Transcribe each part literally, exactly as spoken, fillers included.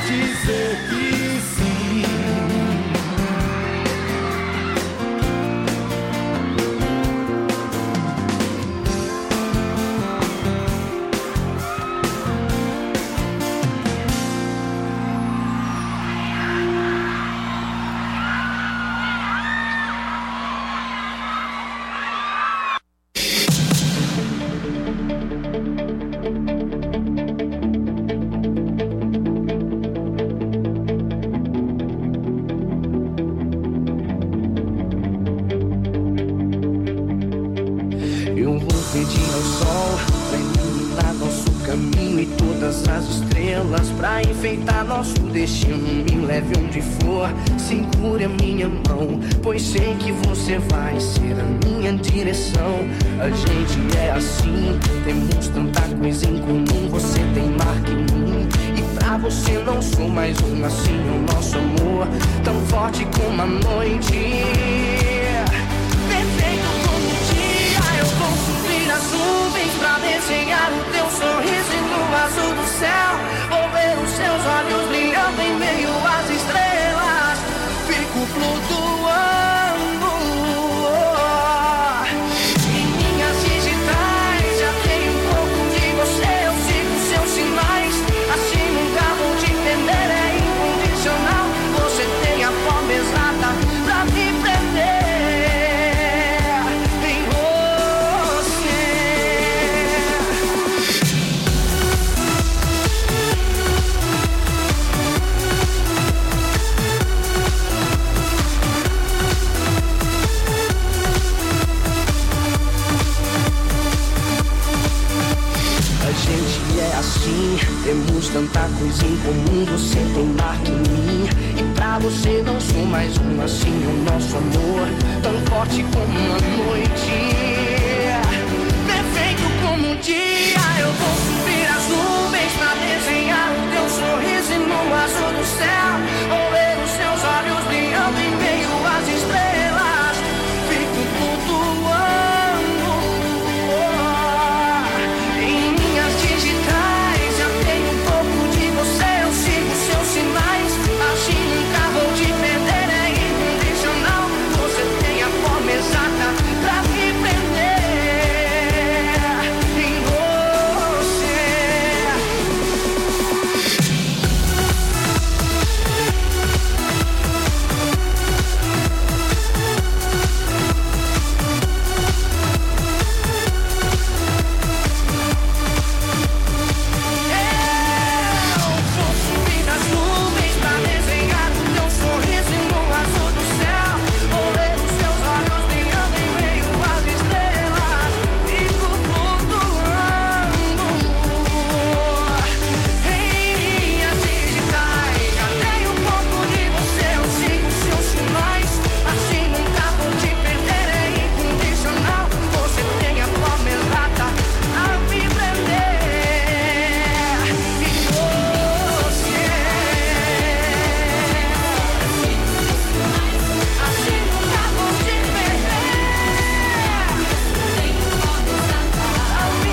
dizer que sim. Pra enfeitar nosso destino, me leve onde for, segure a minha mão, pois sei que você vai ser a minha direção. A gente é assim, temos tanta coisa em comum. Você tem marca em mim, e pra você não sou mais um. Assim é o nosso amor, tão forte como a noite, perfeito como o dia. Eu vou subir as nuvens pra desenhar o teu sorriso e no azul do céu vou ver os seus olhos brilhando em meio às estrelas. Fico flutuando em minhas digitais. Já tenho um pouco de você, eu sigo seus sinais. Assim nunca vou te perder, é incondicional. Você tem a forma exata pra me prender em você. A gente é assim, temos tanta coisa em comum. Você tem marca em mim, e pra você não sou mais um. Assim é o nosso amor, tão forte como a noite, perfeito como o dia. Eu vou subir as nuvens pra desenhar o teu sorriso e no azul do céu vou ver os seus olhos brilhando em meio às estrelas. Fico flutuando em minhas digitais. Já tenho um pouco de você, eu sigo seus sinais. Assim nunca vou te perder, é incondicional. Você tem a forma exata pra me prender em você. Eu vou subir nas nuvens pra desenhar o teu sorriso e no azul do céu vou ver os seus olhos brilhando em meio às estrelas. Fico flutuando em minhas digitais. Já tenho um pouco de você, eu sigo seus sinais. Assim nunca vou te perder, é incondicional. Você tem a forma exata a me prender em você. Assim nunca vou te perder, a me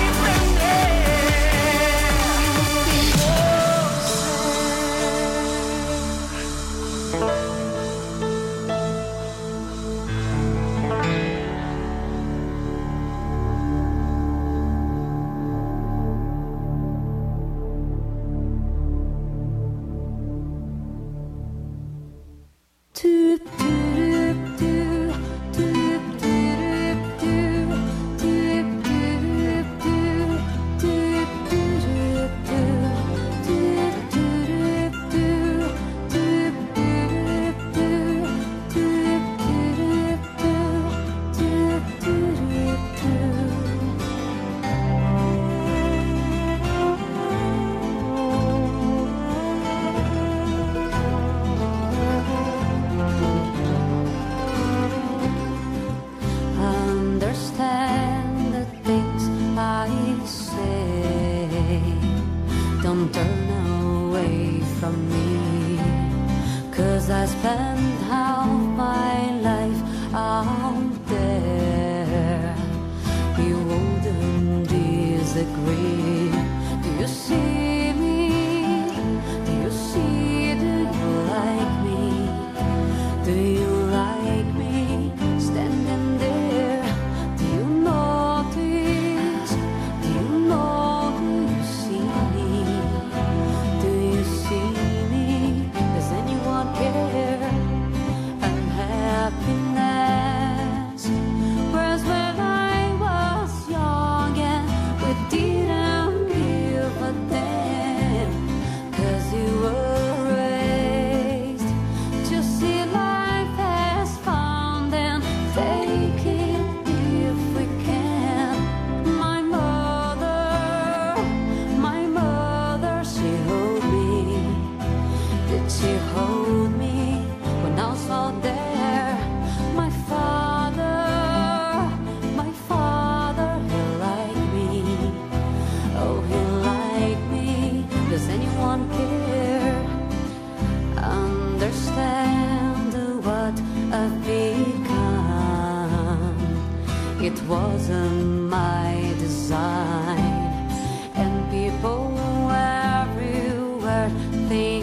Understand the things I say. Don't turn away from me, 'cause I spent half my life out there. You wouldn't disagree. Do you see me? Do you see anyone care? Understand what I've become. It wasn't my design, and people everywhere think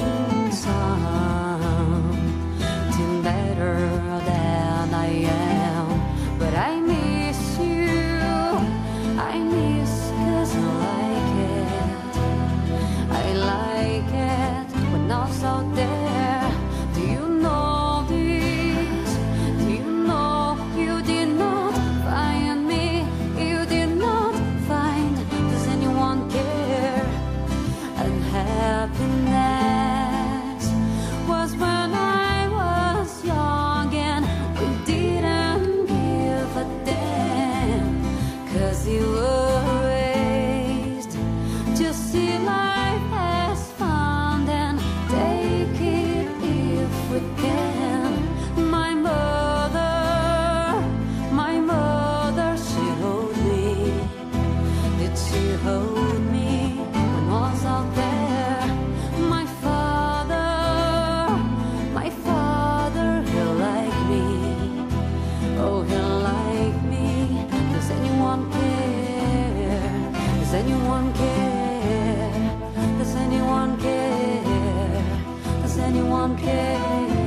something better than I am. But I miss you, I miss 'cause I like it. I like it when I was out there. Do you know this? Do you know you did not find me? You did not find. Does anyone care? And happiness was when I was young and we didn't give a damn. 'Cause you were raised to see life as fun and take it if we can. My mother, my mother, she hold me. Did she hold me when I was out there? My father, my father, he like me. Oh, he like me. Does anyone care? Does anyone care? Does anyone care? Does anyone care?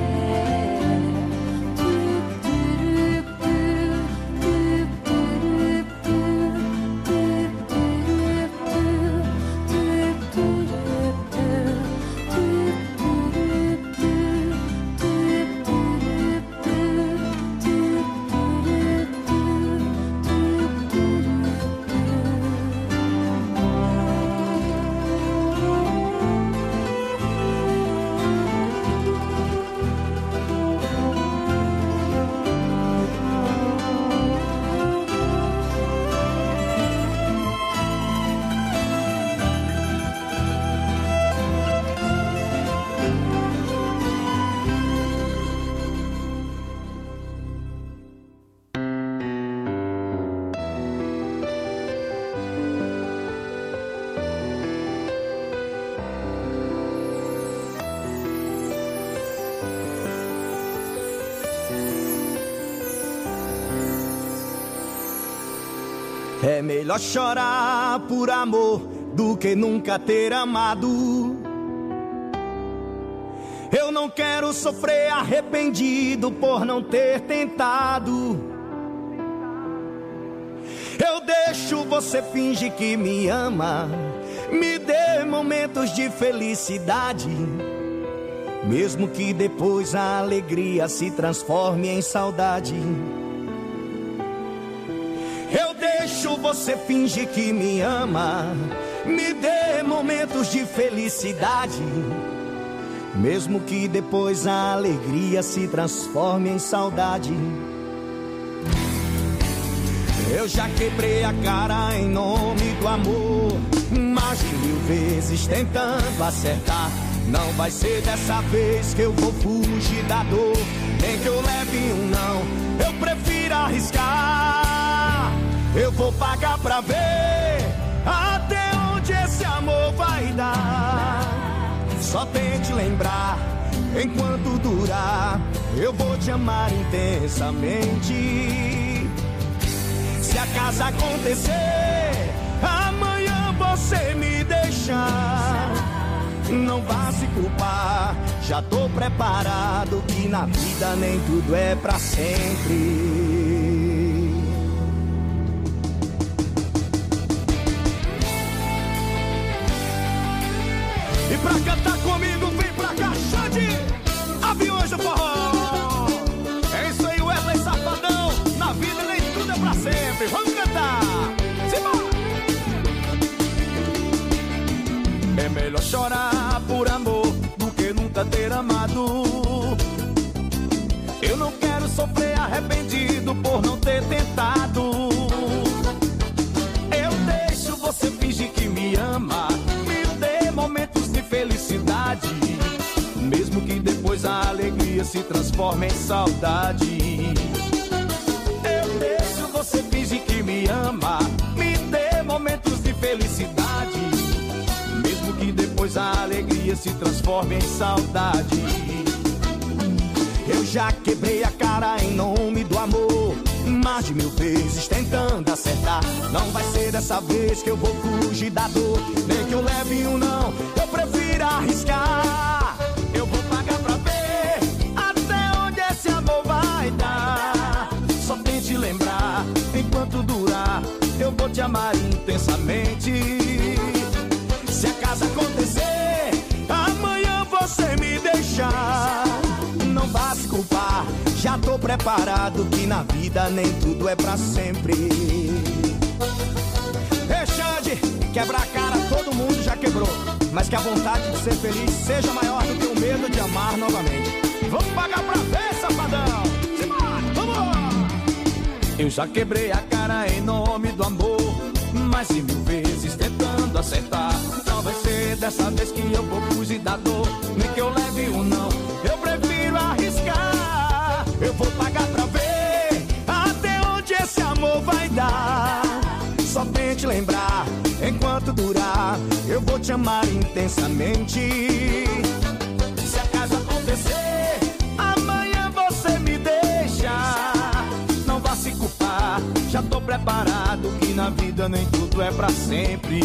É melhor chorar por amor do que nunca ter amado. Eu não quero sofrer arrependido por não ter tentado. Eu deixo você fingir que me ama, me dê momentos de felicidade, mesmo que depois a alegria se transforme em saudade. Eu deixo você fingir que me ama, me dê momentos de felicidade, mesmo que depois a alegria se transforme em saudade. Eu já quebrei a cara em nome do amor, mais de mil vezes tentando acertar. Não vai ser dessa vez que eu vou fugir da dor, nem que eu leve um não, eu prefiro arriscar. Eu vou pagar pra ver até onde esse amor vai dar. Só tente lembrar, enquanto durar, eu vou te amar intensamente. Se acaso acontecer, amanhã você me deixar, não vá se culpar, já tô preparado, que na vida nem tudo é pra sempre. E pra cantar comigo, vem pra cá, Xande, Aviões do Forró. É isso aí, Wesley Safadão, na vida nem tudo é pra sempre. Vamos cantar, simbora! É melhor chorar por amor do que nunca ter amado. Eu não quero sofrer arrependido por não ter tentado. Eu deixo você fingir que me ama, me dê momentos de felicidade, mesmo que depois a alegria se transforme em saudade. Eu deixo você fingir que me ama, me dê momentos de felicidade, mesmo que depois a alegria se transforme em saudade. Eu já quebrei a cara em nome do amor, mais de mil vezes tentando acertar. Não vai ser dessa vez que eu vou fugir da dor, nem que eu leve um não, eu prefiro arriscar. Eu vou pagar pra ver até onde esse amor vai dar. Só tente lembrar, enquanto durar, eu vou te amar intensamente. Se acaso acontecer, amanhã você me deixar, não vá se culpar, já tô preparado que na vida nem tudo é pra sempre. Ei, Xande, quebrar a cara todo mundo já quebrou, mas que a vontade de ser feliz seja maior do que o medo de amar novamente. Vamos pagar pra ver, safadão! Simbora, vamos! Eu já quebrei a cara em nome do amor, mais de mil vezes tentando acertar. Não vai ser dessa vez que eu vou fugir da dor, nem que eu leve um não, eu prefiro arriscar. Eu vou pagar pra ver até onde esse amor vai dar. Só tente lembrar, enquanto durar, eu vou te amar intensamente. Se acaso acontecer, amanhã você me deixa, não vá se culpar, já tô preparado que na vida nem tudo é pra sempre.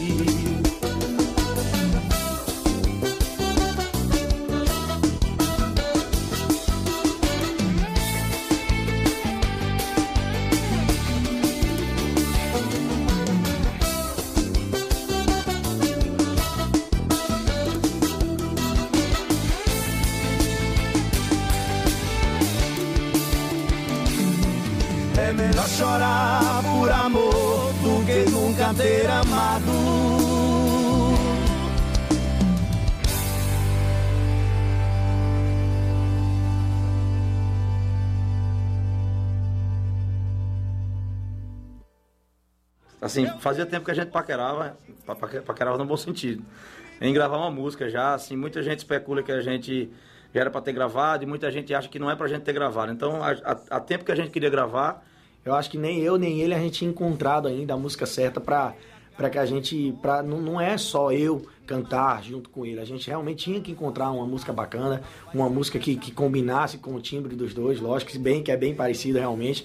É melhor chorar por amor do que nunca ter amado. Assim, fazia tempo que a gente paquerava, paquerava no bom sentido, em gravar uma música já, assim, muita gente especula que a gente já era para ter gravado e muita gente acha que não é pra gente ter gravado. Então, há tempo que a gente queria gravar, eu acho que nem eu nem ele a gente tinha encontrado ainda a música certa pra, pra que a gente, pra, não, não é só eu cantar junto com ele, a gente realmente tinha que encontrar uma música bacana, uma música que, que combinasse com o timbre dos dois, lógico, bem, que é bem parecida realmente,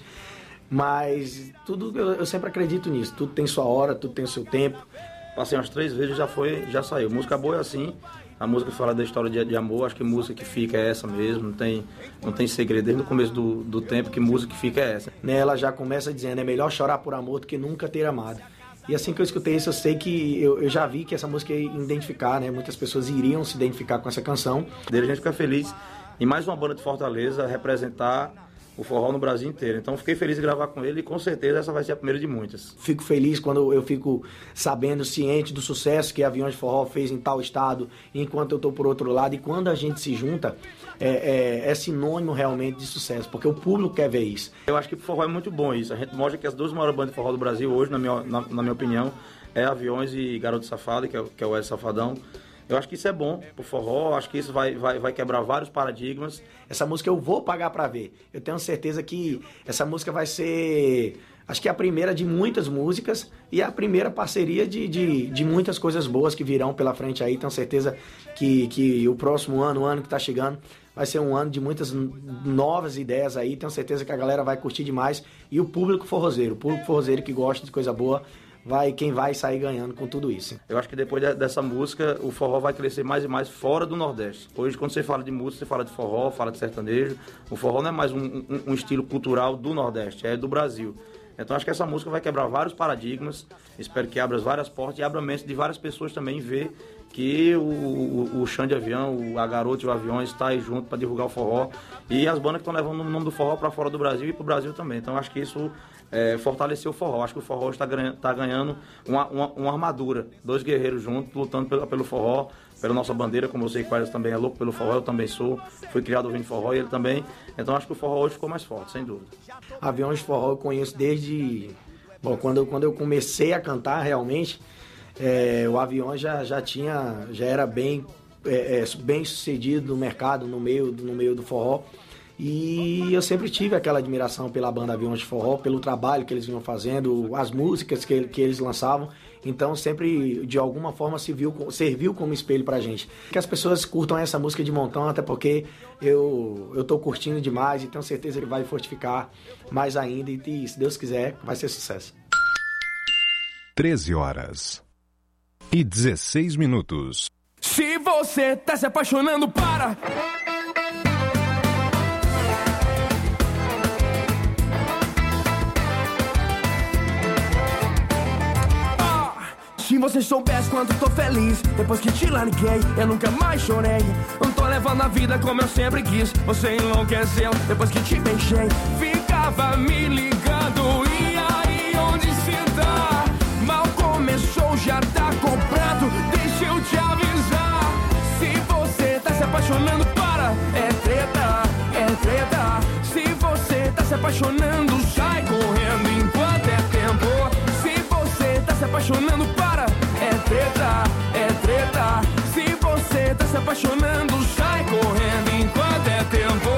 mas tudo, eu, eu sempre acredito nisso, tudo tem sua hora, tudo tem o seu tempo. Passei umas três vezes e já foi, já saiu. Música boa é assim, a música que fala da história de, de amor, acho que música que fica é essa mesmo, não tem, não tem segredo, desde o começo do, do tempo que música que fica é essa. Ela já começa dizendo, é melhor chorar por amor do que nunca ter amado. E assim que eu escutei isso, eu sei que, eu, eu já vi que essa música ia identificar, né? Muitas pessoas iriam se identificar com essa canção. Dele a gente fica feliz em mais uma banda de Fortaleza representar o forró no Brasil inteiro. Então fiquei feliz de gravar com ele e com certeza essa vai ser a primeira de muitas. Fico feliz quando eu fico sabendo, ciente do sucesso que Aviões de Forró fez em tal estado, enquanto eu estou por outro lado. E quando a gente se junta, é, é, é sinônimo realmente de sucesso, porque o público quer ver isso. Eu acho que o forró é muito bom isso. A gente mostra que as duas maiores bandas de forró do Brasil hoje, na minha, na, na minha opinião, é Aviões e Garoto Safado, que é, que é o Wesley Safadão. Eu acho que isso é bom pro forró, acho que isso vai, vai, vai quebrar vários paradigmas. Essa música eu vou pagar pra ver. Eu tenho certeza que essa música vai ser, acho que é a primeira de muitas músicas e a primeira parceria de, de, de muitas coisas boas que virão pela frente aí. Tenho certeza que, que o próximo ano, o ano que tá chegando, vai ser um ano de muitas novas ideias aí. Tenho certeza que a galera vai curtir demais. E o público forrozeiro, o público forrozeiro que gosta de coisa boa, vai, quem vai sair ganhando com tudo isso. Eu acho que depois de, dessa música, o forró vai crescer mais e mais fora do Nordeste. Hoje, quando você fala de música, você fala de forró, fala de sertanejo. O forró não é mais um, um, um estilo cultural do Nordeste, é do Brasil. Então acho que essa música vai quebrar vários paradigmas, espero que abra várias portas e abra a mente de várias pessoas também ver que o, o, o Xande Avião, a Garoto e o Aviões está aí junto para divulgar o forró e as bandas que estão levando o nome do forró para fora do Brasil e para o Brasil também. Então acho que isso é, fortaleceu o forró. Acho que o forró está ganhando, tá ganhando uma, uma, uma armadura, dois guerreiros juntos lutando pelo, pelo forró, pela nossa bandeira, como eu sei que o Qualis também é louco pelo forró, eu também sou, fui criado ouvindo forró e ele também. Então acho que o forró hoje ficou mais forte, sem dúvida. Aviões de Forró eu conheço desde... Bom, quando eu, quando eu comecei a cantar realmente, é, o Aviões já, já tinha, já era bem, é, bem sucedido no mercado, no meio, no meio do forró. E eu sempre tive aquela admiração pela banda Aviões de Forró, pelo trabalho que eles vinham fazendo, as músicas que, que eles lançavam. Então sempre, de alguma forma, serviu, serviu como espelho pra gente. Que as pessoas curtam essa música de montão, até porque eu, eu tô curtindo demais e tenho certeza que vai fortificar mais ainda. E, e se Deus quiser, vai ser sucesso. treze horas e dezesseis minutos. Se você tá se apaixonando, para! Se você soubesse quanto tô feliz depois que te larguei, eu nunca mais chorei. Não tô levando a vida como eu sempre quis. Você enlouqueceu depois que te beijei. Ficava me ligando, e aí onde cê tá? Mal começou, já tá comprado. Deixa eu te avisar. Se você tá se apaixonando, para. É treta, é treta. Se você tá se apaixonando, sai correndo enquanto é tempo. Se você tá se apaixonando, para. É treta, é treta. Se você tá se apaixonando, sai correndo enquanto é tempo.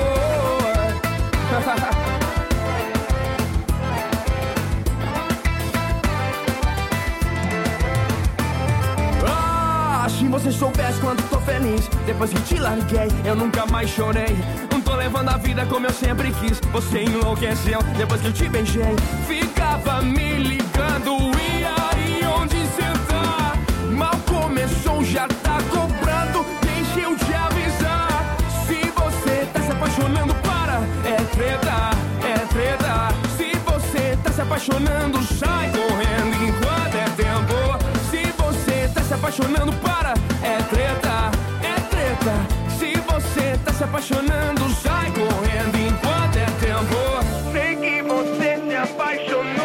Ah, se você soubesse quanto tô feliz depois que te larguei, eu nunca mais chorei. Não tô levando a vida como eu sempre quis. Você enlouqueceu depois que eu te beijei. Ficava me ligando, e aí onde cê tá? Mal começou, já tá cobrando. Deixa eu te avisar. Se você tá se apaixonando, para. É treta, é treta. Se você tá se apaixonando, sai correndo enquanto é tempo. Se você tá se apaixonando, para. É treta, é treta. Se você tá se apaixonando, sai correndo enquanto é tempo. Sei que você se apaixonou.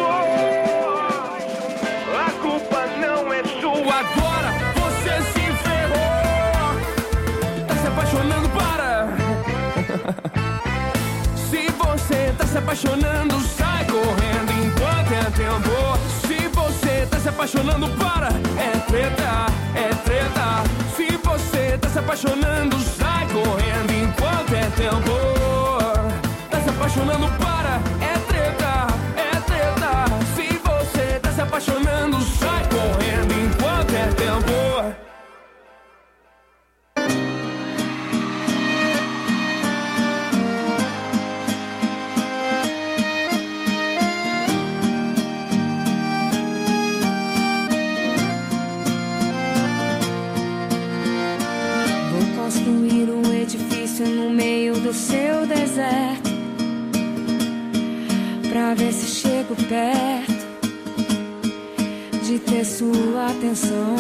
A culpa não é sua, agora você se ferrou. Tá se apaixonando, para. Se você tá se apaixonando, sai correndo enquanto é tempo. Se você tá se apaixonando, para. É treta, é treta. Se você tá se apaixonando, sai correndo enquanto é tempo. Tá se apaixonando, para. É treta, é treta. Se você tá se apaixonando, sai correndo enquanto é tempo. Construir um edifício no meio do seu deserto, pra ver se chego perto de ter sua atenção.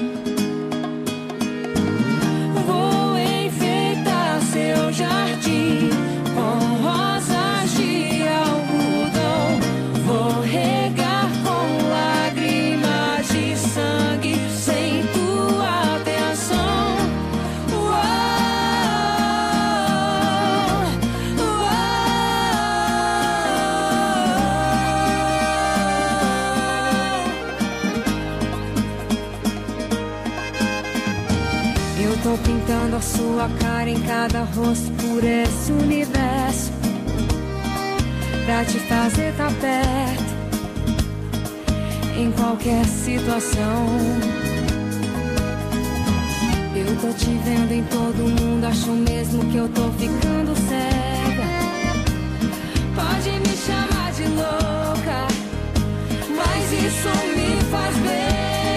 Vou enfeitar seu jardim com rosas de algodão. Vou regar com lágrimas de sangue sem tua atenção. Tô pintando a sua cara em cada rosto por esse universo, pra te fazer tá perto em qualquer situação. Eu tô te vendo em todo mundo, acho mesmo que eu tô ficando cega. Pode me chamar de louca, mas isso me faz bem.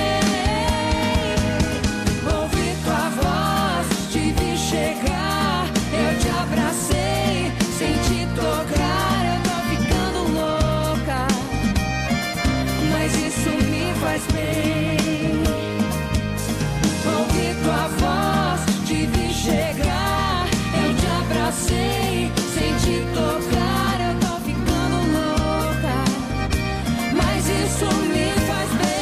Chegar, eu te abracei, sem te tocar, eu tô ficando louca, mas isso me faz bem. Ouvi tua voz, te vi chegar, eu te abracei, sem te tocar, eu tô ficando louca, mas isso me faz bem.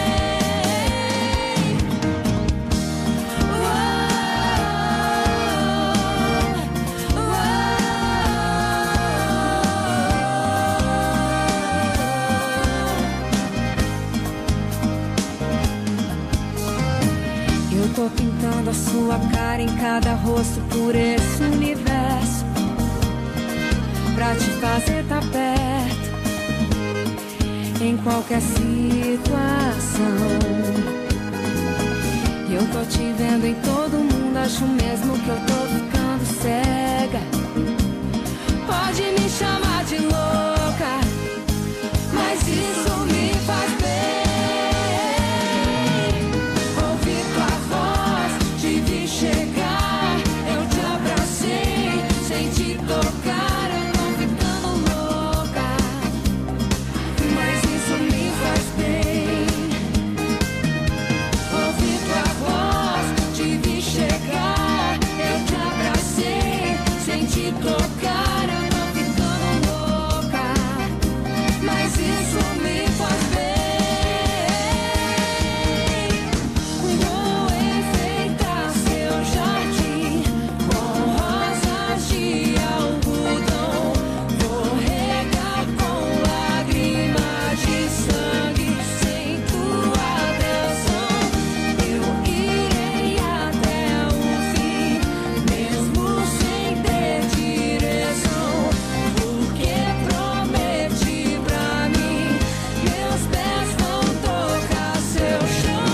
Tô pintando a sua cara em cada rosto por esse universo, pra te fazer tá perto em qualquer situação. Eu tô te vendo em todo mundo, acho mesmo que eu tô ficando cega. Pode me chamar de louca, mas isso me faz bem. Ouvir tua voz, te vi chegar, eu te abracei, sem te tocar, eu tô ficando louca, mas isso me faz bem. Ouvir tua voz, te vi chegar, eu te abracei, sem te tocar, eu tô ficando louca, mas isso me faz bem. Vou enfeitar seu jardim com rosas de algodão, vou regar com lágrimas de sangue, sem tua atenção. Eu irei até o fim, mesmo sem ter direção, porque prometi pra mim, meus pés vão tocar seu chão.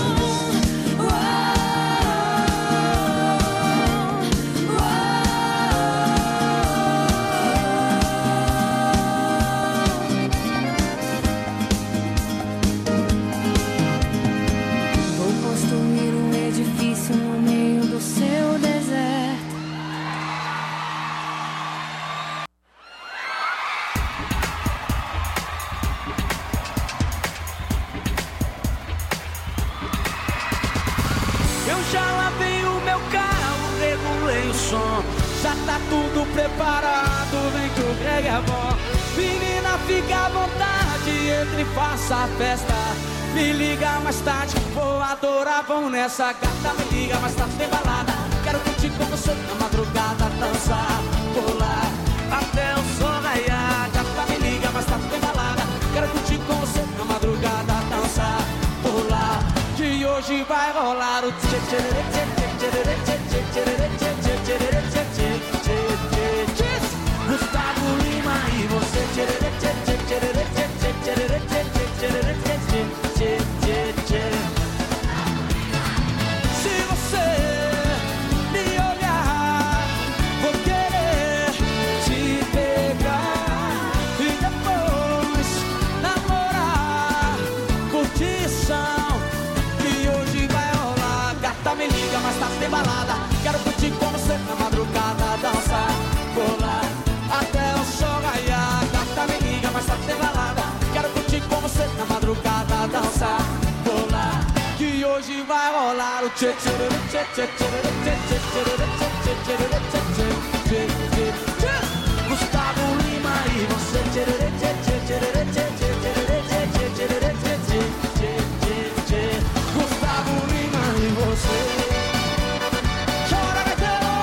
Vou construir um edifício no meio do seu deserto. Eu já lavei o meu carro, regulei o som, já tá tudo preparado, vem que o Greg é bom. Menina, fica à vontade, entre e faça a festa. Me liga mais tarde, vou adorar, vão nessa gata. Me liga mais tarde, tem balada, quero curtir com você na madrugada, dançar, pular, até o sol raiar. Gata, me liga mais tarde, tem balada, quero curtir com você na madrugada, dançar, pular, que hoje vai rolar o tchê tchê tchê tchê tchê tchê tchê tchê tchê tchê tchê. Gustavo Lima e você tchê tchê tchê tchê tchê tchê tchê tchê tchê. Se você me olhar, vou querer te pegar e depois namorar, curtição, que hoje vai rolar. Gata, me liga, mas tá sem balada, quero curtir com você na madrugada, dançar, pular, até o sol raiar. Gata, me liga, mas tá sem balada, quero curtir com você na madrugada, dançar, pular, que hoje vai rolar o tchê tchê tchê tchê tchê tchê tchê tchê tchê tchê tchê. Gustavo Lima e você tchê tchê tchê tchê tchê tchê tchê tchê tchê. Gustavo Lima e você. Chora, gaiteiro!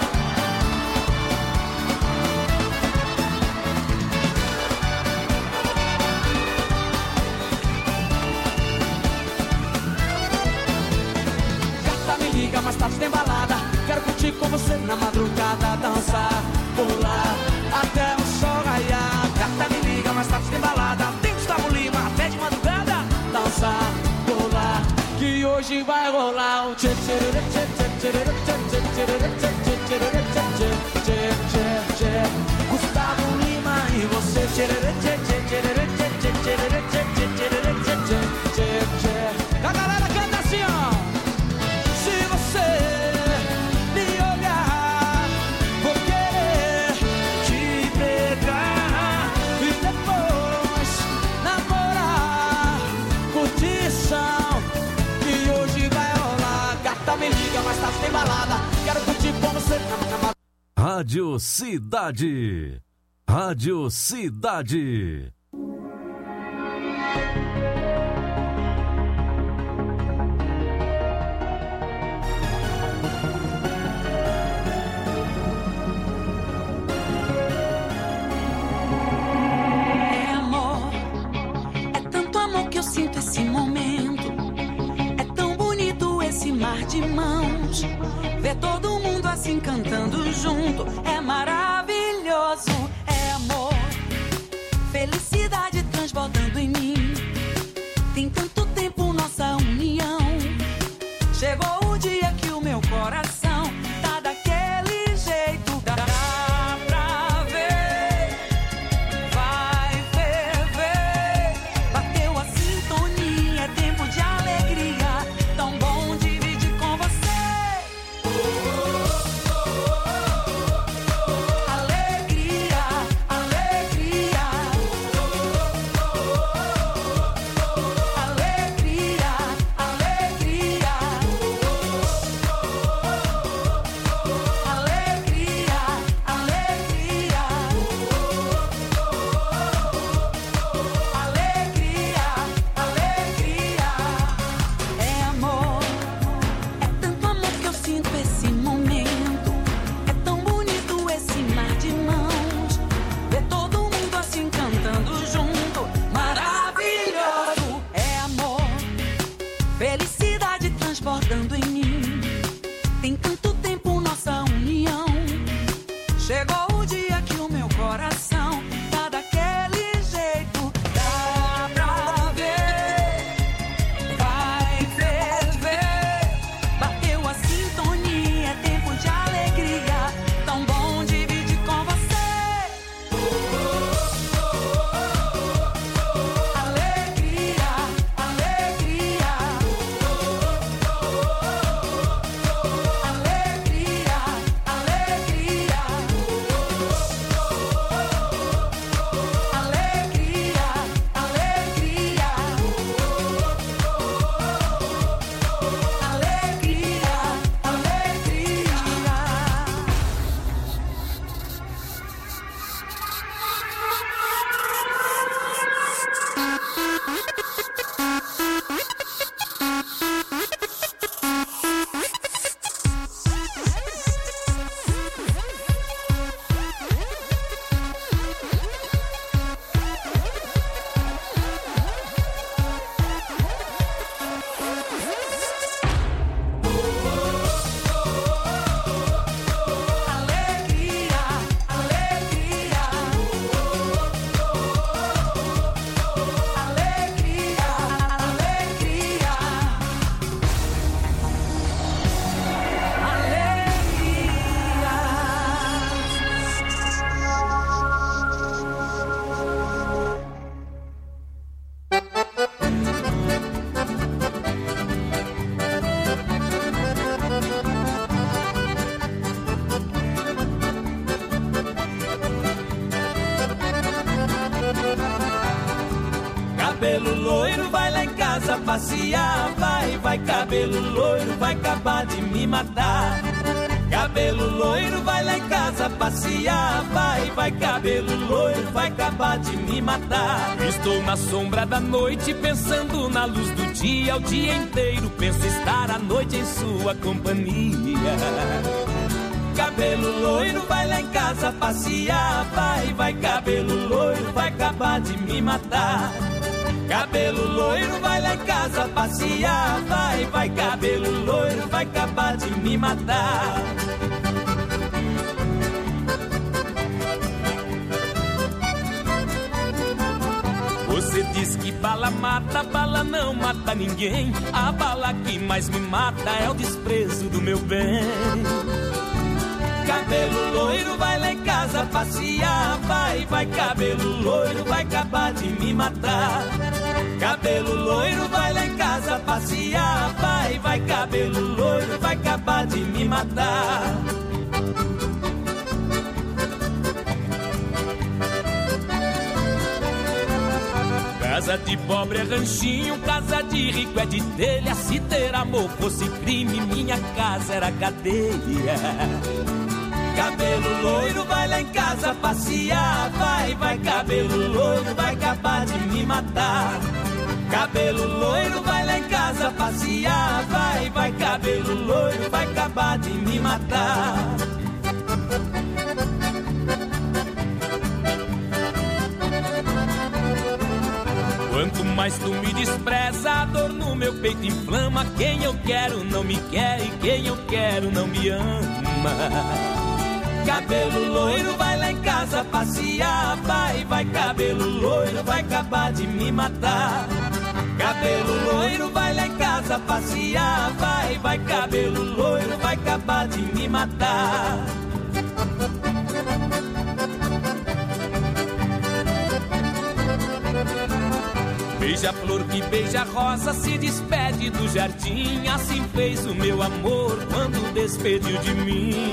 Gata, me liga, mais tarde tem balada, quero curtir com você na madrugada, dançar, pular, até o sol raiar. Gata, me liga, mais tarde tem balada, tem Gustavo Lima, até de madrugada, dançar, pular, que hoje vai rolar o tchê tchê tchê tchê tchê tchê tchê tchê tchê tchê tchê. Gustavo Lima e você tchê tchê tchê tchê tchê tchê tchê tchê tchê. A galera canta assim, ó. Se você me olhar, vou querer te pegar e depois namorar, curtição, que hoje vai rolar. Gata, me liga, mas tá sem balada, quero curtir com você na madrugada. Rádio Cidade. Rádio Cidade. É amor, é tanto amor que eu sinto esse momento. É tão bonito esse mar de mãos. Ver todo mundo assim cantando junto é maravilhoso. É amor, felicidade transformada. transbordando em mim. Tem tanto tempo nossa união. Chegou o dia que o meu coração tá daquele jeito. Dá pra ver, vai ferver. Bateu a sintonia, é tempo de alegria. Tão bom dividir com você. Alegria, alegria. Alegria, alegria. Alegria, alegria. Alegria, alegria. É amor, é tanto amor que eu sinto esse momento. É tão bonito esse mar de mãos. Ver todo mundo assim cantando junto. Maravilhoso. É amor, felicidade transbordando em mim. Tem tanto tempo nossa união. Chegou o dia que o meu coração tá daquele jeito. Dá pra ver, vai ferver. Bateu a sintonia, é tempo de alegria. Tão bom dividir com você. Alegria, alegria. Alegria, alegria. Alegria, alegria. Alegria, Cabelo loiro, vai lá em casa passear. Vai, vai, cabelo loiro, vai acabar de me matar. Cabelo loiro, vai lá em casa passear. Vai, vai, cabelo loiro, vai acabar de me matar. Estou na sombra da noite, pensando na luz do dia. O dia inteiro penso estar à noite em sua companhia. Cabelo loiro, vai lá em casa passear. Vai, vai, cabelo loiro, vai acabar de me matar. Cabelo loiro, vai lá em casa passear. Vai, vai, cabelo loiro, vai acabar de me matar. Você diz que bala mata, bala não mata ninguém. A bala que mais me mata é o desprezo do meu bem. Cabelo loiro, vai lá em casa passear. Vai, vai, cabelo loiro, vai acabar de me matar. Cabelo loiro, vai lá em casa passear. Vai, vai, cabelo loiro, vai acabar de me matar. Casa de pobre é ranchinho, casa de rico é de telha. Se ter amor fosse crime, minha casa era cadeia. Cabelo loiro, vai lá em casa passear. Vai, vai, cabelo loiro, vai acabar de me matar. Cabelo loiro, vai lá em casa passear. Vai, vai, cabelo loiro, vai acabar de me matar. Quanto mais tu me despreza, a dor no meu peito inflama. Quem eu quero não me quer e quem eu quero não me ama. Cabelo loiro, vai lá em casa passear. Vai, vai, cabelo loiro, vai acabar de me matar. Cabelo loiro, vai lá em casa passear. Vai, vai, cabelo loiro, vai acabar de me matar. Beija-flor que beija-rosa se despede do jardim. Assim fez o meu amor quando despediu de mim.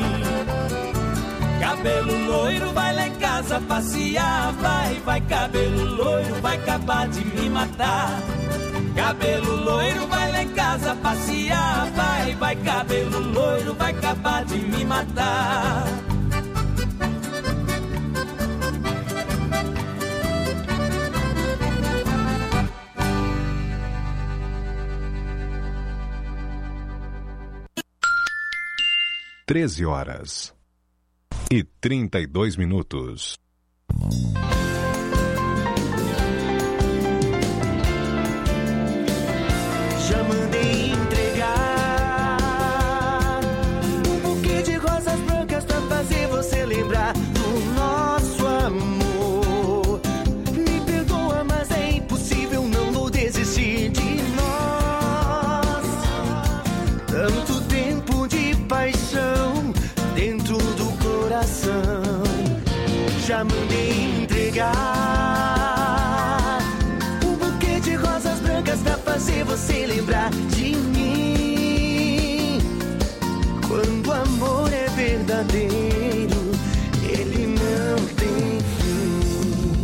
Cabelo loiro, vai lá em casa passear. Vai, vai, cabelo loiro, vai acabar de me matar. Cabelo loiro, vai lá em casa passear. Vai, vai, cabelo loiro, vai acabar de me matar. Treze horas e trinta e dois minutos. Já mandei entregar um buquê de rosas brancas pra fazer você lembrar do nosso amor. Me perdoa, mas é impossível, não vou desistir de nós. Tanto tempo de paixão dentro do coração. Já mandei entregar um buquê de rosas brancas pra fazer você lembrar de mim. Quando o amor é verdadeiro, ele não tem fim.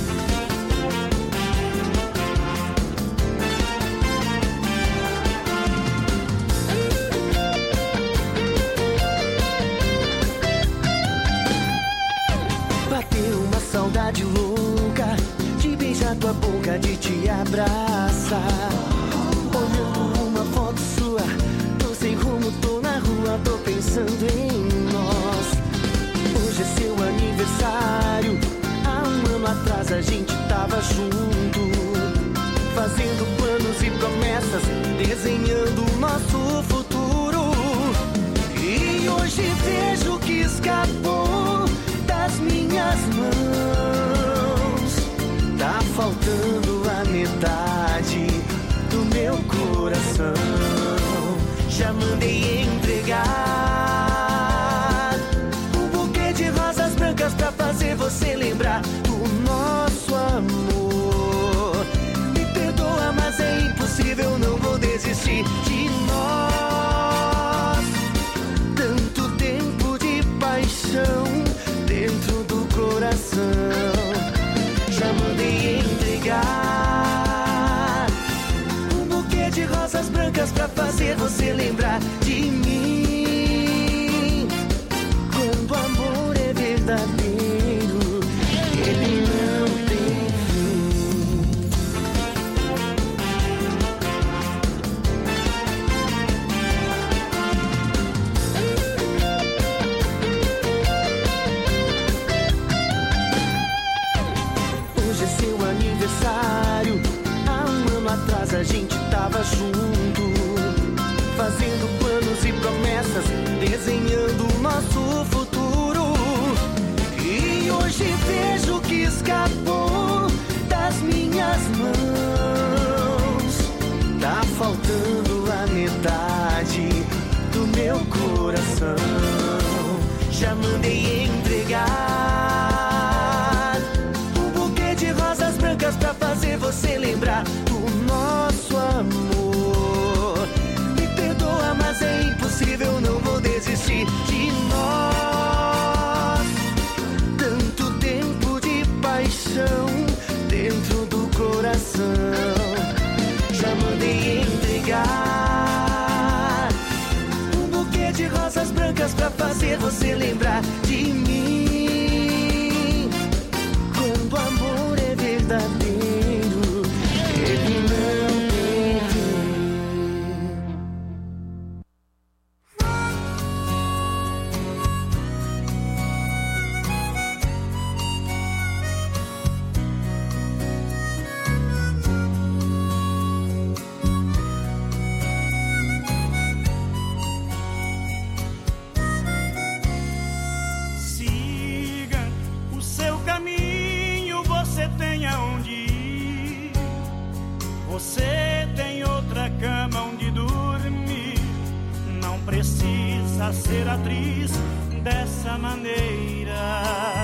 Bateu uma saudade louca de beijar tua boca, de te abraçar. Olhando uma foto sua, tô sem rumo, tô na rua, tô pensando em nós. Hoje é seu aniversário, há um ano atrás a gente tava junto, fazendo planos e promessas, desenhando o nosso futuro. E hoje vejo que escapou das minhas mãos. Tá faltando a metade do meu coração. Já mandei entregar um buquê de rosas brancas pra fazer você lembrar do nosso amor. Me perdoa, mas é impossível, não vou desistir de nós. Tanto tempo de paixão dentro do coração. Já mandei entregar um buquê de rosas brancas pra fazer você lembrar de mim. Quando o amor é verdadeiro, ele não tem fim. Hoje é seu aniversário, há um ano atrás a gente tava junto, fazendo planos e promessas, desenhando o nosso futuro. E hoje vejo que escapou das minhas mãos. Tá faltando a metade do meu coração. Já mandei entregar um buquê de rosas brancas pra fazer você lembrar do nosso amor. Me perdoa, mas é impossível, não vou desistir de nós. Tanto tempo de paixão dentro do coração. Já mandei entregar um buquê de rosas brancas pra fazer você lembrar de mim. Quando o amor é verdadeiro, ele não tem fim. ser atriz dessa maneira.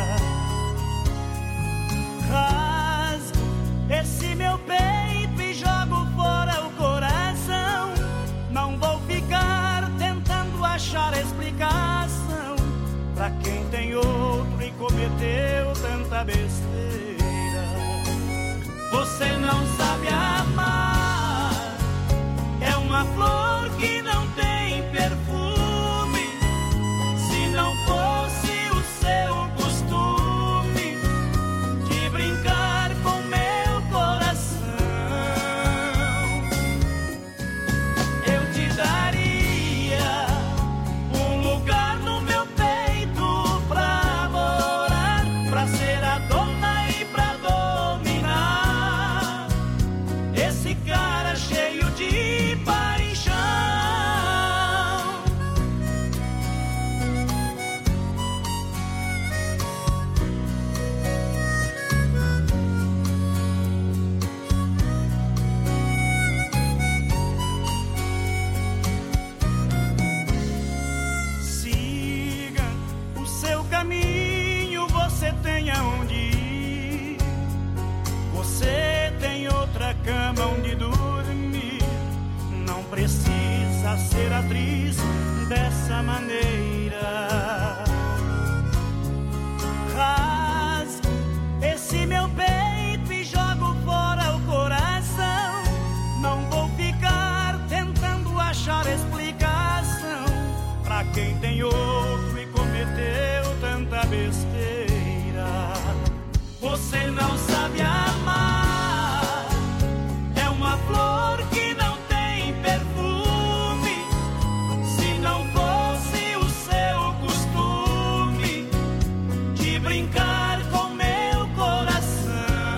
Rasgo esse meu peito e jogo fora o coração. Não vou ficar tentando achar explicação pra quem tem outro e cometeu tanta besteira. Você não sabe amar, é uma flor que não tem perfume. Se não fosse o seu costume de brincar com meu coração, eu te daria um lugar no meu peito pra morar, pra ser a dona e pra dominar esse cara cheio de paixão. Siga o seu caminho, você tem aonde ir. Você tem outra cama onde dormir. Não precisa ser atriz dessa maneira. Rasgo esse meu peito e jogo fora o coração. Não vou ficar tentando achar explicação pra quem tem outro e cometeu tanta besteira. Você não sabe amar, é uma flor que não tem perfume. Se não fosse o seu costume de brincar com meu coração,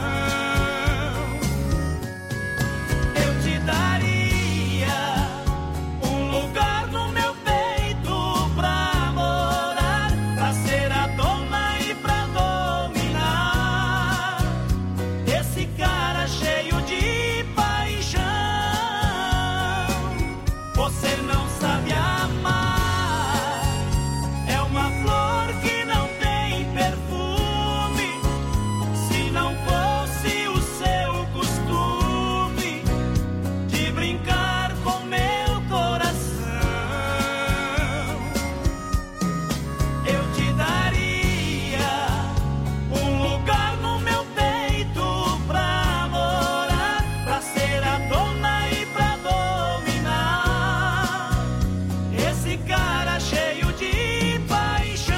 eu te daria um lugar no meu peito pra morar, pra ser a dona e pra dominar esse cara cheio de paixão. Você não sabe amar, é uma flor que não tem perfume. Se não fosse o seu costume de brincar com meu coração, eu te daria um lugar no meu peito pra morar, pra ser a dona e pra dominar esse cara cheio de paixão.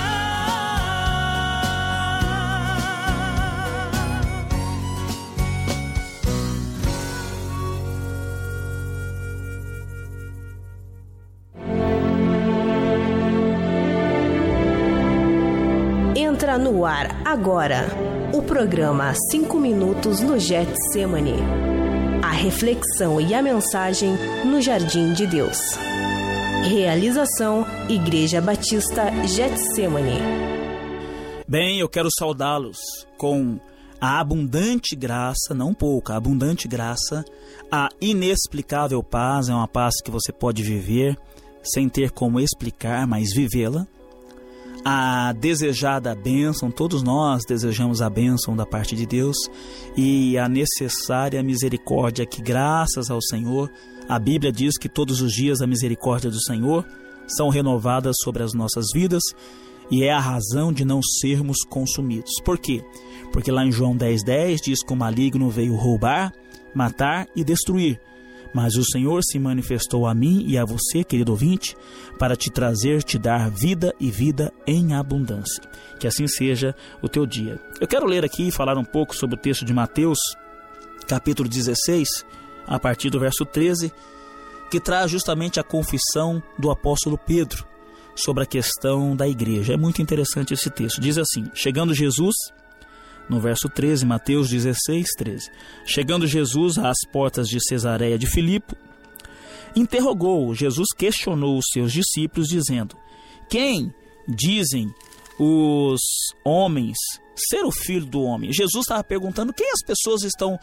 Entra no ar agora o programa Cinco Minutos no Getsemane. A reflexão e a mensagem no Jardim de Deus. Realização Igreja Batista Getsemane. Bem, eu quero saudá-los com a abundante graça, não pouca, a abundante graça, a inexplicável paz. É uma paz que você pode viver sem ter como explicar, mas vivê-la. A desejada bênção, todos nós desejamos a bênção da parte de Deus, e a necessária misericórdia que, graças ao Senhor, a Bíblia diz que todos os dias a misericórdia do Senhor são renovadas sobre as nossas vidas, e é a razão de não sermos consumidos. Por quê? Porque lá em João dez, dez diz que o maligno veio roubar, matar e destruir. Mas o Senhor se manifestou a mim e a você, querido ouvinte, para te trazer, te dar vida e vida em abundância. Que assim seja o teu dia. Eu quero ler aqui e falar um pouco sobre o texto de Mateus, capítulo dezesseis, a partir do verso treze, que traz justamente a confissão do apóstolo Pedro sobre a questão da igreja. É muito interessante esse texto. Diz assim: chegando Jesus... No verso treze, Mateus dezesseis, treze. Chegando Jesus às portas de Cesareia de Filipe, interrogou, Jesus questionou os seus discípulos, dizendo: quem dizem os homens ser o filho do homem? Jesus estava perguntando quem as pessoas estão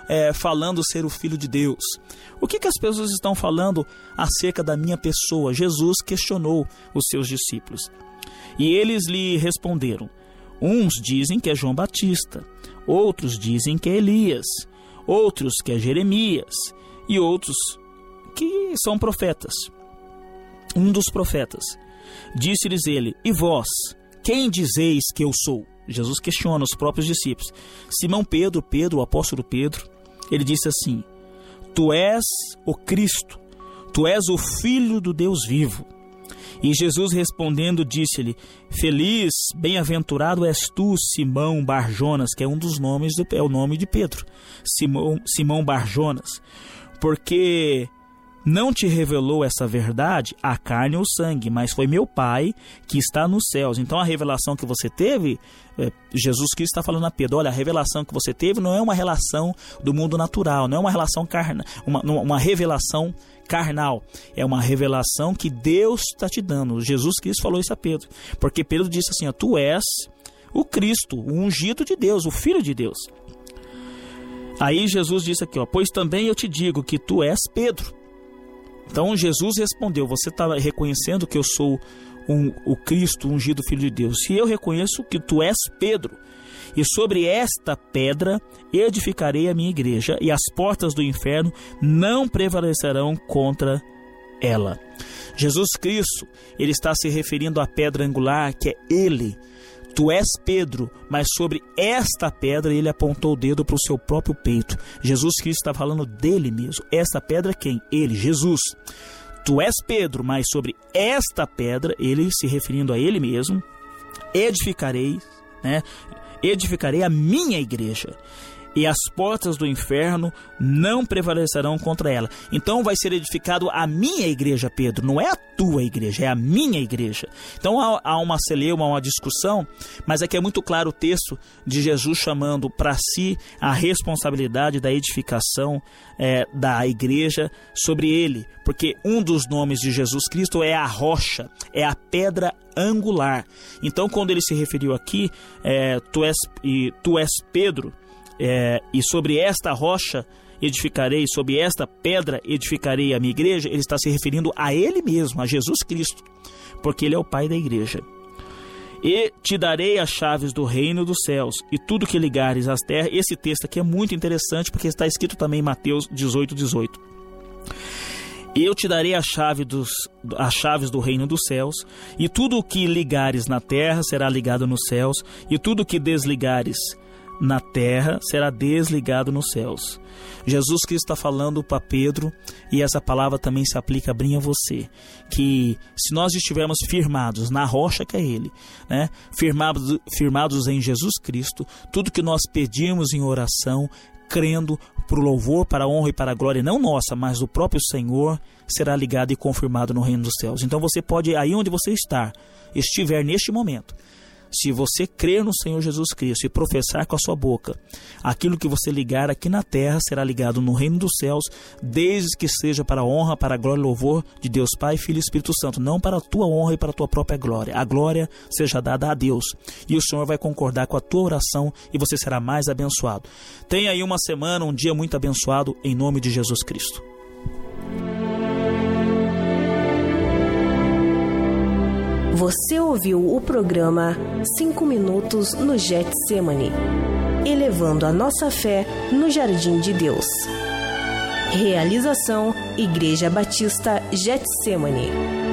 é, falando ser o Filho de Deus? O que, que as pessoas estão falando acerca da minha pessoa? Jesus questionou os seus discípulos. E eles lhe responderam: uns dizem que é João Batista, outros dizem que é Elias, outros que é Jeremias e outros que são profetas. Um dos profetas. Disse-lhes ele: e vós, quem dizeis que eu sou? Jesus questiona os próprios discípulos. Simão Pedro, Pedro, o apóstolo Pedro, ele disse assim: tu és o Cristo, tu és o Filho do Deus vivo. E Jesus respondendo disse-lhe: feliz, bem-aventurado és tu, Simão Barjonas, que é um dos nomes, do, é o nome de Pedro, Simão, Simão Barjonas, porque não te revelou essa verdade a carne ou sangue, mas foi meu Pai que está nos céus. Então a revelação que você teve, Jesus Cristo está falando a Pedro: olha, a revelação que você teve não é uma relação do mundo natural, não é uma relação carnal, uma, uma revelação carnal, é uma revelação que Deus está te dando. Jesus Cristo falou isso a Pedro, porque Pedro disse assim: ó, tu és o Cristo, o ungido de Deus, o Filho de Deus. Aí Jesus disse aqui, ó, pois também eu te digo que tu és Pedro. Então Jesus respondeu: você está reconhecendo que eu sou um, o Cristo, o ungido Filho de Deus, e eu reconheço que tu és Pedro, e sobre esta pedra edificarei a minha igreja, e as portas do inferno não prevalecerão contra ela. Jesus Cristo, ele está se referindo à pedra angular, que é ele. Tu és Pedro, mas sobre esta pedra ele apontou o dedo para o seu próprio peito. Jesus Cristo está falando dele mesmo. Esta pedra quem? Ele, Jesus. Tu és Pedro, mas sobre esta pedra, ele se referindo a ele mesmo, edificarei, né? Edificarei a minha igreja, e as portas do inferno não prevalecerão contra ela. Então vai ser edificado a minha igreja, Pedro, não é a tua igreja, é a minha igreja. Então há, há uma celeuma, uma discussão, mas aqui é muito claro o texto de Jesus chamando para si a responsabilidade da edificação é, da igreja sobre ele, porque um dos nomes de Jesus Cristo é a rocha, é a pedra angular. Então quando ele se referiu aqui, é, tu, és, e, tu és Pedro, É, e sobre esta rocha edificarei, sobre esta pedra edificarei a minha igreja, ele está se referindo a ele mesmo, a Jesus Cristo, porque ele é o Pai da igreja. E te darei as chaves do reino dos céus, e tudo que ligares às terras. Esse texto aqui é muito interessante, porque está escrito também em Mateus dezoito, dezoito. Eu te darei a chave dos, as chaves do reino dos céus, e tudo o que ligares na terra será ligado nos céus, e tudo o que desligares na terra será desligado nos céus. Jesus Cristo está falando para Pedro, e essa palavra também se aplica bem a você, que se nós estivermos firmados na rocha que é ele, né? firmados, firmados em Jesus Cristo, tudo que nós pedimos em oração, crendo para o louvor, para a honra e para a glória, não nossa, mas do próprio Senhor, será ligado e confirmado no reino dos céus. Então você pode, aí onde você está, estiver neste momento, se você crer no Senhor Jesus Cristo e professar com a sua boca, aquilo que você ligar aqui na terra será ligado no reino dos céus, desde que seja para a honra, para a glória e louvor de Deus Pai, Filho e Espírito Santo, não para a tua honra e para a tua própria glória. A glória seja dada a Deus, e o Senhor vai concordar com a tua oração, e você será mais abençoado. Tenha aí uma semana, um dia muito abençoado, em nome de Jesus Cristo. Você ouviu o programa cinco minutos no Getsemane, elevando a nossa fé no Jardim de Deus. Realização Igreja Batista Getsemane.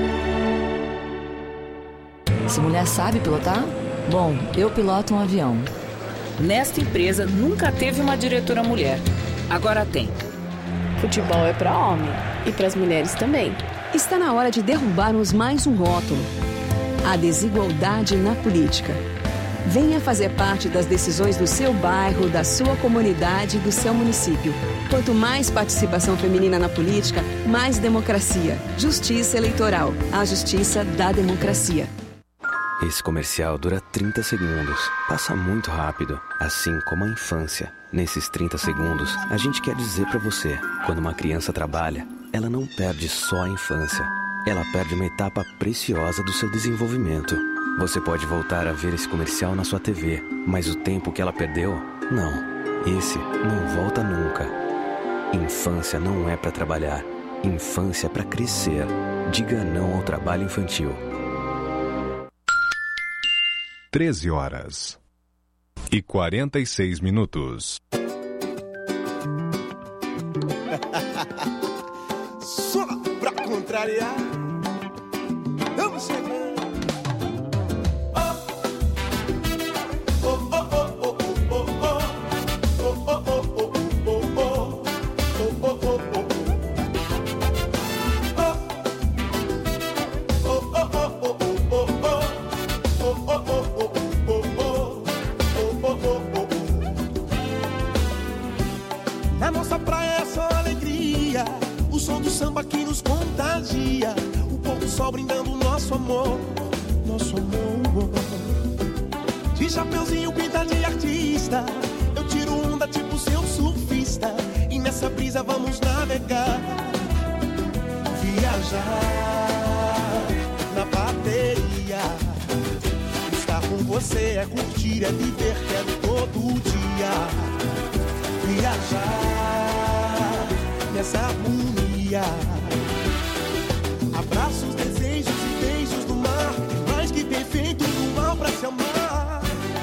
Essa mulher sabe pilotar? Bom, eu piloto um avião. Nesta empresa nunca teve uma diretora mulher. Agora tem. Futebol é para homem e para as mulheres também. Está na hora de derrubarmos mais um rótulo: a desigualdade na política. Venha fazer parte das decisões do seu bairro, da sua comunidade e do seu município. Quanto mais participação feminina na política, mais democracia. Justiça eleitoral. A justiça da democracia. Esse comercial dura trinta segundos. Passa muito rápido, assim como a infância. Nesses trinta segundos, a gente quer dizer pra você: quando uma criança trabalha, ela não perde só a infância. Ela perde uma etapa preciosa do seu desenvolvimento. Você pode voltar a ver esse comercial na sua T V, mas o tempo que ela perdeu, não. esse não volta nunca. Infância não é pra trabalhar, infância é pra crescer. Diga não ao trabalho infantil. treze horas e quarenta e seis minutos. Só pra contrariar, vamos chegar. Na nossa praia é só alegria, o som do samba que nos contagia, o povo só brindando nosso amor, nosso amor. De chapeuzinho pinta de artista, eu tiro onda tipo seu surfista, e nessa brisa vamos navegar, viajar na bateria. Estar com você é curtir, é viver, quero todo dia viajar nessa harmonia. Abraços, desejos e beijos do mar, mais que perfeito no mal pra se amar.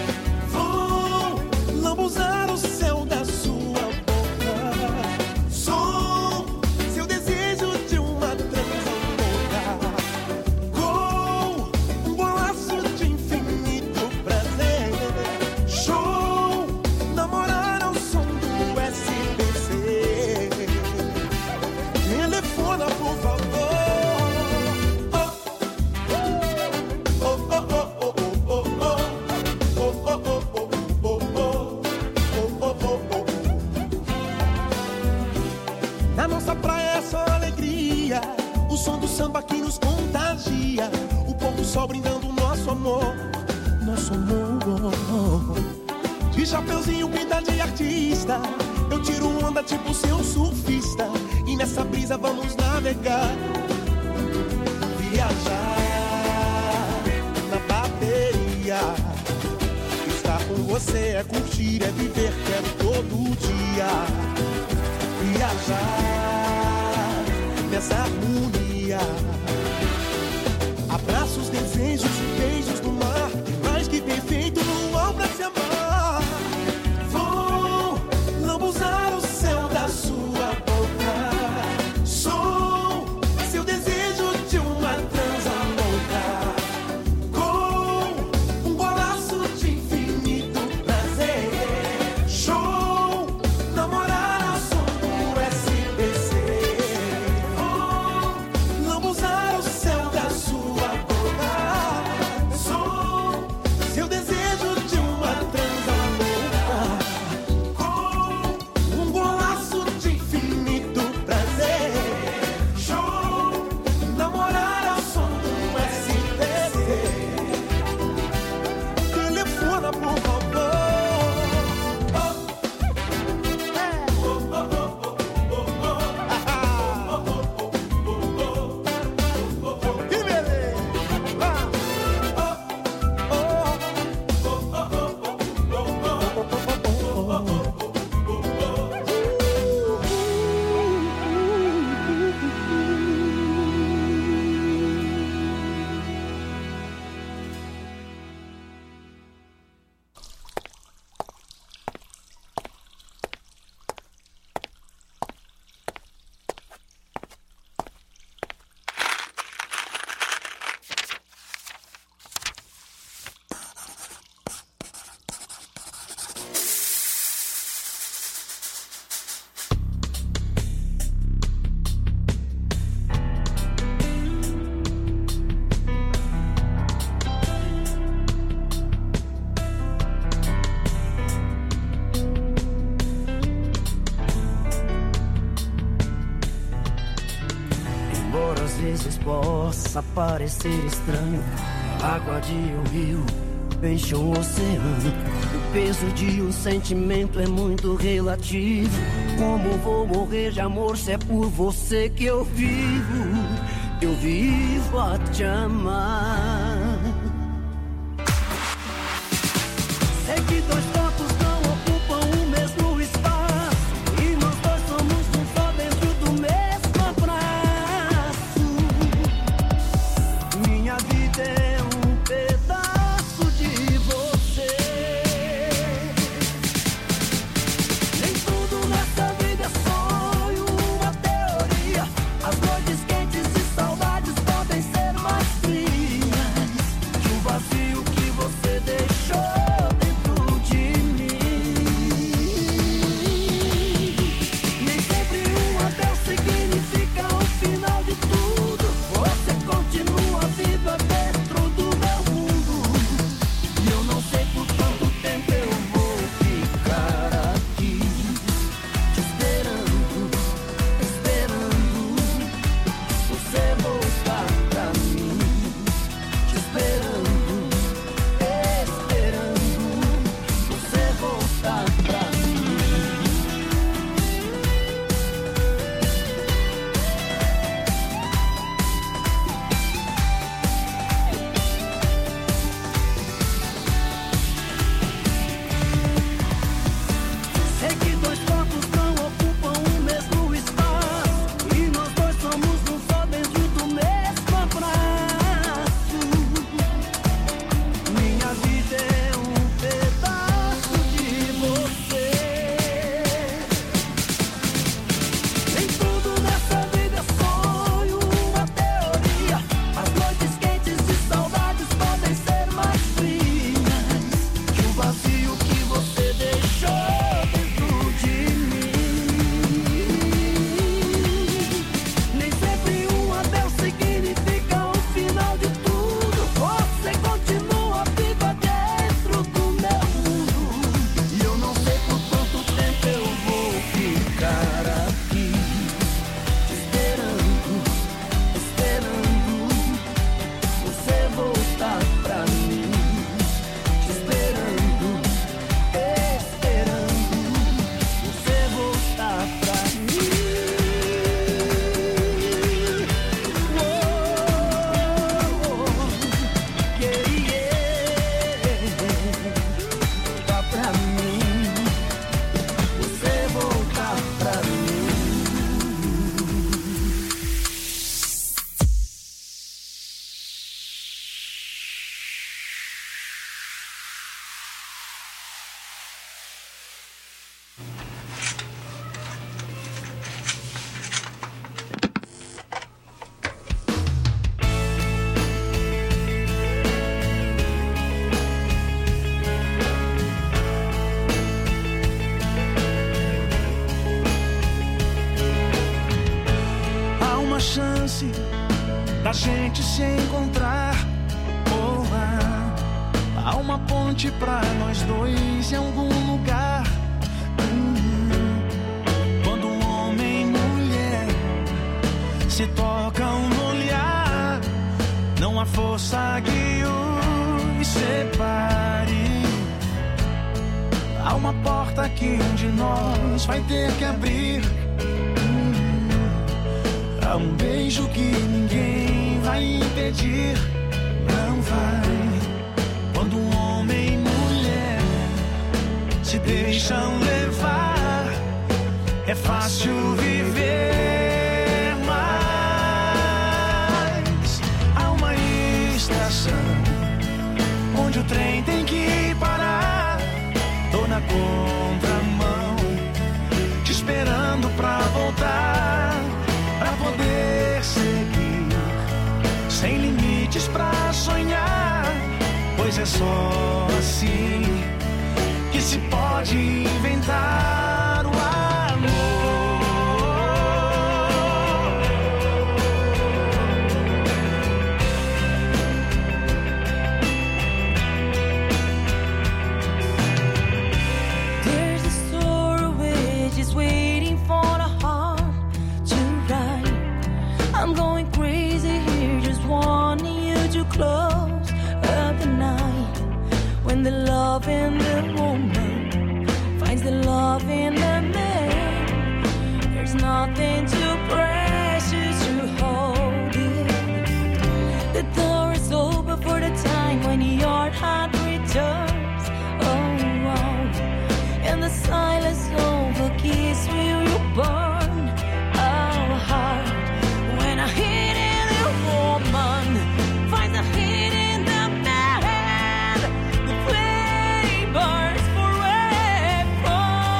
Vou lambuzar o céu da sua boca, som, seu desejo de uma transa louca. Gol, um golaço de infinito prazer. Show, namorar ao som do S B C. Telefona, por favor. Na nossa praia é só alegria, o som do samba que nos contagia, o povo só brindando nosso amor, nosso amor. De chapeuzinho pinta de artista, eu tiro onda tipo seu surfista, e nessa brisa vamos navegar, viajar na bateria. Estar com você é curtir, é viver, quero todo dia viajar nessa harmonia. Abraços, desejos e beijos do mar, mais que perfeito no ar pra se amar. Vou lambuzar o céu da sua boca, som, seu desejo de uma transa louca. Com um golaço de infinito prazer. Show, namorar ao som do S B C. Vou lambuzar o céu da sua boca, som, seu desejo de uma transa louca. Com um golaço de infinito prazer. Show, namorar ao som do S B C. Telefona, por favor. Que beleza! Embora às vezes possa parecer estranho, água de um rio, peixe um oceano, o peso de um sentimento é muito relativo. Como vou morrer de amor se é por você que eu vivo? Eu vivo a te amar. Sei que dois corpos não ocupam o mesmo Da gente se encontrar. Oh, ah, há uma ponte pra nós dois em algum lugar. Hum, quando um homem e mulher se tocam no olhar, não há força que os separe. Há uma porta que um de nós vai ter que abrir. Há um beijo que ninguém vai impedir. Não vai. Quando um homem e mulher se deixam levar, é fácil viver. Mas há uma estação onde o trem tem que parar. Tô na contramão, te esperando pra voltar, pra poder seguir, sem limites pra sonhar. Pois é só assim que se pode inventar o close of the night, when the love in the woman finds the love in the man. There's nothing too precious to hold it. The door is open for the time when your heart returns. Oh, oh. And the silence of a kiss will you burn. Oh, heart, when I hit in a woman finds a hit in the man, the flame burns forever.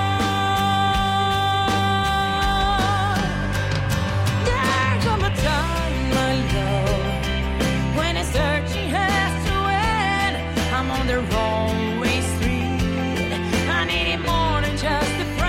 There comes a time, my love, when a searching has to end. I'm on the wrong way street. I need it more than just a friend.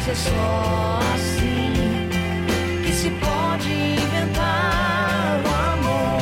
Mas é só assim que se pode inventar o amor.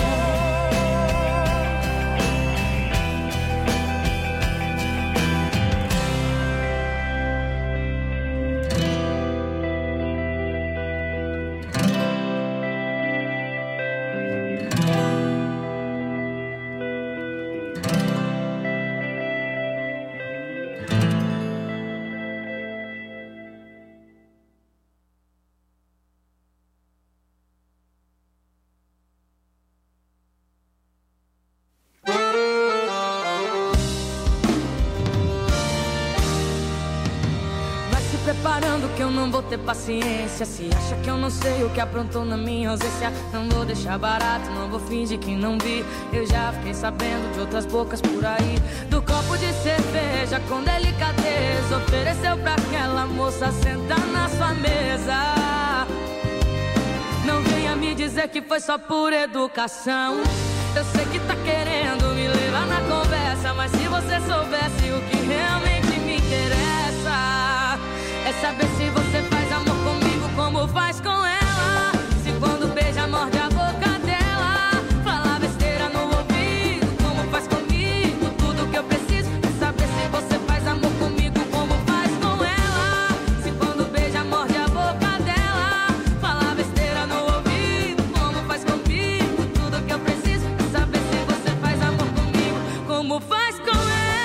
Preparando que eu não vou ter paciência. Se acha que eu não sei o que aprontou na minha ausência, não vou deixar barato, não vou fingir que não vi. Eu já fiquei sabendo de outras bocas por aí, do copo de cerveja com delicadeza ofereceu pra aquela moça sentar na sua mesa. Não venha me dizer que foi só por educação. Eu sei que tá querendo me levar na conversa, mas se você soubesse o que realmente me interessa, é saber se você faz amor comigo como faz com ela. Se quando beija, morde a boca dela, fala besteira no ouvido como faz comigo. Tudo que eu preciso é saber se você faz amor comigo como faz com ela. Se quando beija, morde a boca dela, fala besteira no ouvido como faz comigo. Tudo que eu preciso é saber se você faz amor comigo como faz com ela.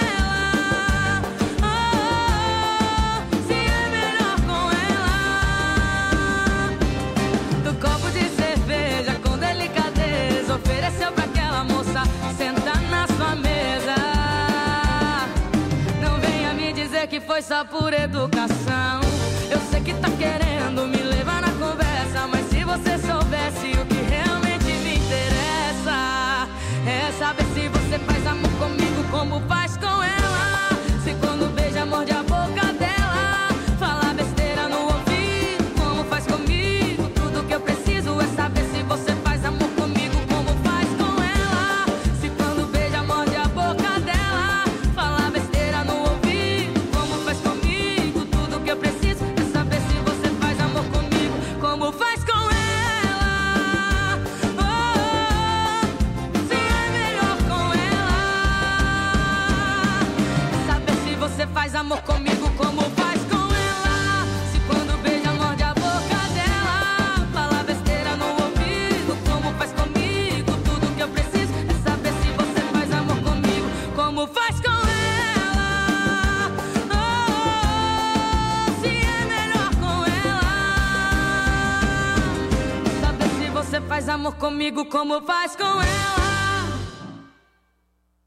Ofereceu pra aquela moça sentar na sua mesa. Não venha me dizer que foi só por educação. Eu sei que tá querendo me levar na conversa, mas se você soubesse o que realmente me interessa, é saber se você faz amor comigo como faz com ela. Se quando beija, morde a boca dela, fala besteira no ouvido como faz comigo. Tudo que eu preciso é saber se você faz amor comigo. Faz amor comigo como faz com ela. Se quando beija, morde a boca dela, fala besteira no ouvido como faz comigo. Tudo que eu preciso é saber se você faz amor comigo como faz com ela. Oh, se é melhor com ela, saber se você faz amor comigo como faz com ela.